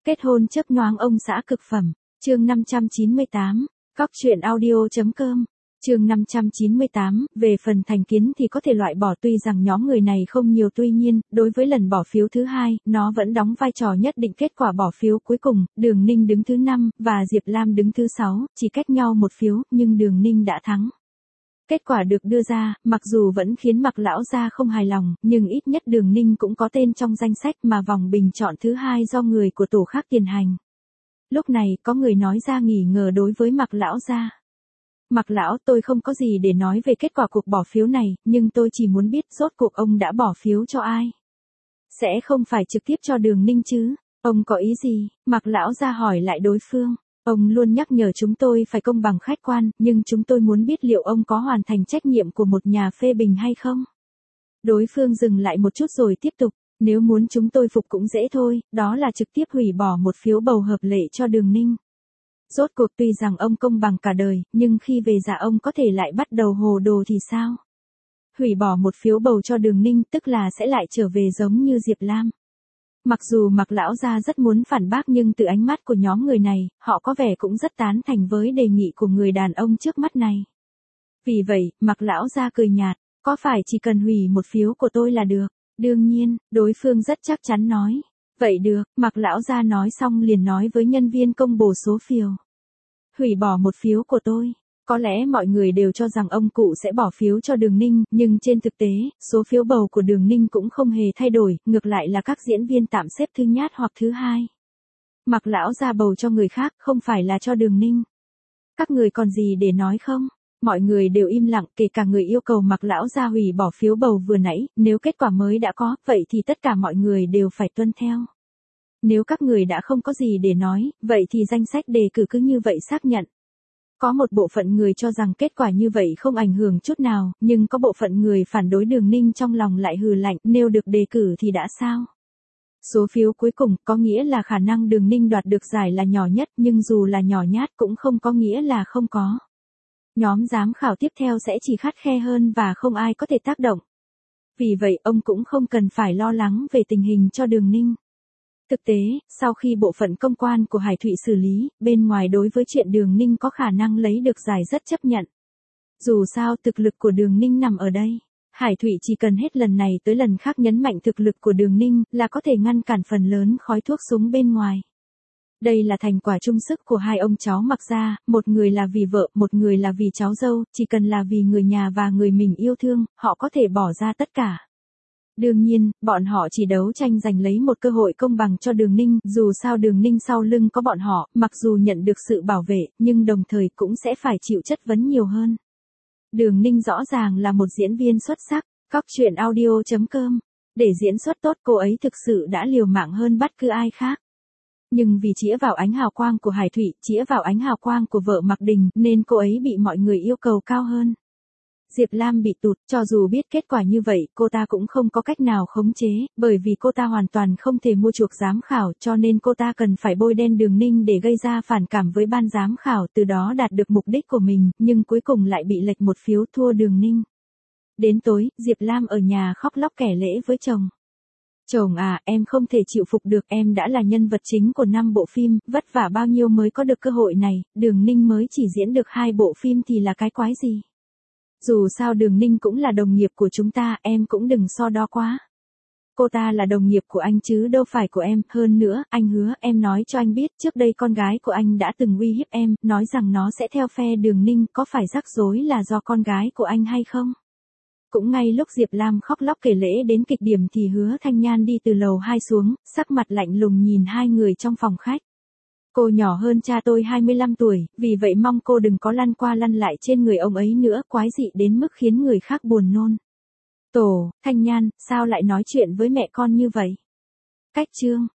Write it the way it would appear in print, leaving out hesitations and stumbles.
Kết hôn chớp nhoáng ông xã cực phẩm. Chương 598. Cóc truyện audio.com. Chương 598, về phần thành kiến thì có thể loại bỏ, tuy rằng nhóm người này không nhiều, tuy nhiên, đối với lần bỏ phiếu thứ hai, nó vẫn đóng vai trò nhất định. Kết quả bỏ phiếu cuối cùng, Đường Ninh đứng thứ 5, và Diệp Lam đứng thứ 6, chỉ cách nhau một phiếu, nhưng Đường Ninh đã thắng. Kết quả được đưa ra, mặc dù vẫn khiến Mạc lão gia không hài lòng, nhưng ít nhất Đường Ninh cũng có tên trong danh sách mà vòng bình chọn thứ hai do người của tổ khác tiến hành. Lúc này, có người nói ra nghi ngờ đối với Mạc lão gia. Mạc lão, tôi không có gì để nói về kết quả cuộc bỏ phiếu này, nhưng tôi chỉ muốn biết rốt cuộc ông đã bỏ phiếu cho ai. Sẽ không phải trực tiếp cho Đường Ninh chứ? Ông có ý gì? Mạc lão gia hỏi lại đối phương. Ông luôn nhắc nhở chúng tôi phải công bằng khách quan, nhưng chúng tôi muốn biết liệu ông có hoàn thành trách nhiệm của một nhà phê bình hay không? Đối phương dừng lại một chút rồi tiếp tục, nếu muốn chúng tôi phục cũng dễ thôi, đó là trực tiếp hủy bỏ một phiếu bầu hợp lệ cho Đường Ninh. Rốt cuộc tuy rằng ông công bằng cả đời, nhưng khi về già ông có thể lại bắt đầu hồ đồ thì sao? Hủy bỏ một phiếu bầu cho Đường Ninh tức là sẽ lại trở về giống như Diệp Lam. Mặc dù Mạc lão gia rất muốn phản bác, nhưng từ ánh mắt của nhóm người này, họ có vẻ cũng rất tán thành với đề nghị của người đàn ông trước mắt này. Vì vậy, Mạc lão gia cười nhạt, có phải chỉ cần hủy một phiếu của tôi là được? Đương nhiên, đối phương rất chắc chắn nói. Vậy được, Mạc lão gia nói xong liền nói với nhân viên công bổ số phiếu. Hủy bỏ một phiếu của tôi. Có lẽ mọi người đều cho rằng ông cụ sẽ bỏ phiếu cho Đường Ninh, nhưng trên thực tế, số phiếu bầu của Đường Ninh cũng không hề thay đổi, ngược lại là các diễn viên tạm xếp thứ nhất hoặc thứ hai. Mạc lão gia bầu cho người khác, không phải là cho Đường Ninh. Các người còn gì để nói không? Mọi người đều im lặng, kể cả người yêu cầu Mạc lão gia hủy bỏ phiếu bầu vừa nãy, nếu kết quả mới đã có, vậy thì tất cả mọi người đều phải tuân theo. Nếu các người đã không có gì để nói, vậy thì danh sách đề cử cứ như vậy xác nhận. Có một bộ phận người cho rằng kết quả như vậy không ảnh hưởng chút nào, nhưng có bộ phận người phản đối Đường Ninh trong lòng lại hừ lạnh, nếu được đề cử thì đã sao? Số phiếu cuối cùng có nghĩa là khả năng Đường Ninh đoạt được giải là nhỏ nhất, nhưng dù là nhỏ nhát cũng không có nghĩa là không có. Nhóm giám khảo tiếp theo sẽ chỉ khắt khe hơn và không ai có thể tác động. Vì vậy ông cũng không cần phải lo lắng về tình hình cho Đường Ninh. Thực tế, sau khi bộ phận công quan của Hải Thụy xử lý, bên ngoài đối với chuyện Đường Ninh có khả năng lấy được giải rất chấp nhận. Dù sao thực lực của Đường Ninh nằm ở đây. Hải Thụy chỉ cần hết lần này tới lần khác nhấn mạnh thực lực của Đường Ninh là có thể ngăn cản phần lớn khói thuốc súng bên ngoài. Đây là thành quả chung sức của hai ông cháu Mạc gia, một người là vì vợ, một người là vì cháu dâu, chỉ cần là vì người nhà và người mình yêu thương, họ có thể bỏ ra tất cả. Đương nhiên, bọn họ chỉ đấu tranh giành lấy một cơ hội công bằng cho Đường Ninh, dù sao Đường Ninh sau lưng có bọn họ, mặc dù nhận được sự bảo vệ, nhưng đồng thời cũng sẽ phải chịu chất vấn nhiều hơn. Đường Ninh rõ ràng là một diễn viên xuất sắc, Cóc truyện audio.com. Để diễn xuất tốt cô ấy thực sự đã liều mạng hơn bất cứ ai khác. Nhưng vì chĩa vào ánh hào quang của Hải Thụy, chĩa vào ánh hào quang của vợ Mạc Đình, nên cô ấy bị mọi người yêu cầu cao hơn. Diệp Lam bị tụt, cho dù biết kết quả như vậy, cô ta cũng không có cách nào khống chế, bởi vì cô ta hoàn toàn không thể mua chuộc giám khảo, cho nên cô ta cần phải bôi đen Đường Ninh để gây ra phản cảm với ban giám khảo, từ đó đạt được mục đích của mình, nhưng cuối cùng lại bị lệch một phiếu thua Đường Ninh. Đến tối, Diệp Lam ở nhà khóc lóc kể lể với chồng. Chồng à, em không thể chịu phục được, em đã là nhân vật chính của 5 bộ phim, vất vả bao nhiêu mới có được cơ hội này, Đường Ninh mới chỉ diễn được 2 bộ phim thì là cái quái gì. Dù sao Đường Ninh cũng là đồng nghiệp của chúng ta, em cũng đừng so đo quá. Cô ta là đồng nghiệp của anh chứ đâu phải của em, hơn nữa, anh hứa, em nói cho anh biết, trước đây con gái của anh đã từng uy hiếp em, nói rằng nó sẽ theo phe Đường Ninh, có phải rắc rối là do con gái của anh hay không? Cũng ngay lúc Diệp Lam khóc lóc kể lể đến kịch điểm thì Hứa Thanh Nhan đi từ lầu 2 xuống, sắc mặt lạnh lùng nhìn hai người trong phòng khách. Cô nhỏ hơn cha tôi 25 tuổi, vì vậy mong cô đừng có lăn qua lăn lại trên người ông ấy nữa, quái dị đến mức khiến người khác buồn nôn. Thanh Nhan, sao lại nói chuyện với mẹ con như vậy? Cách chương.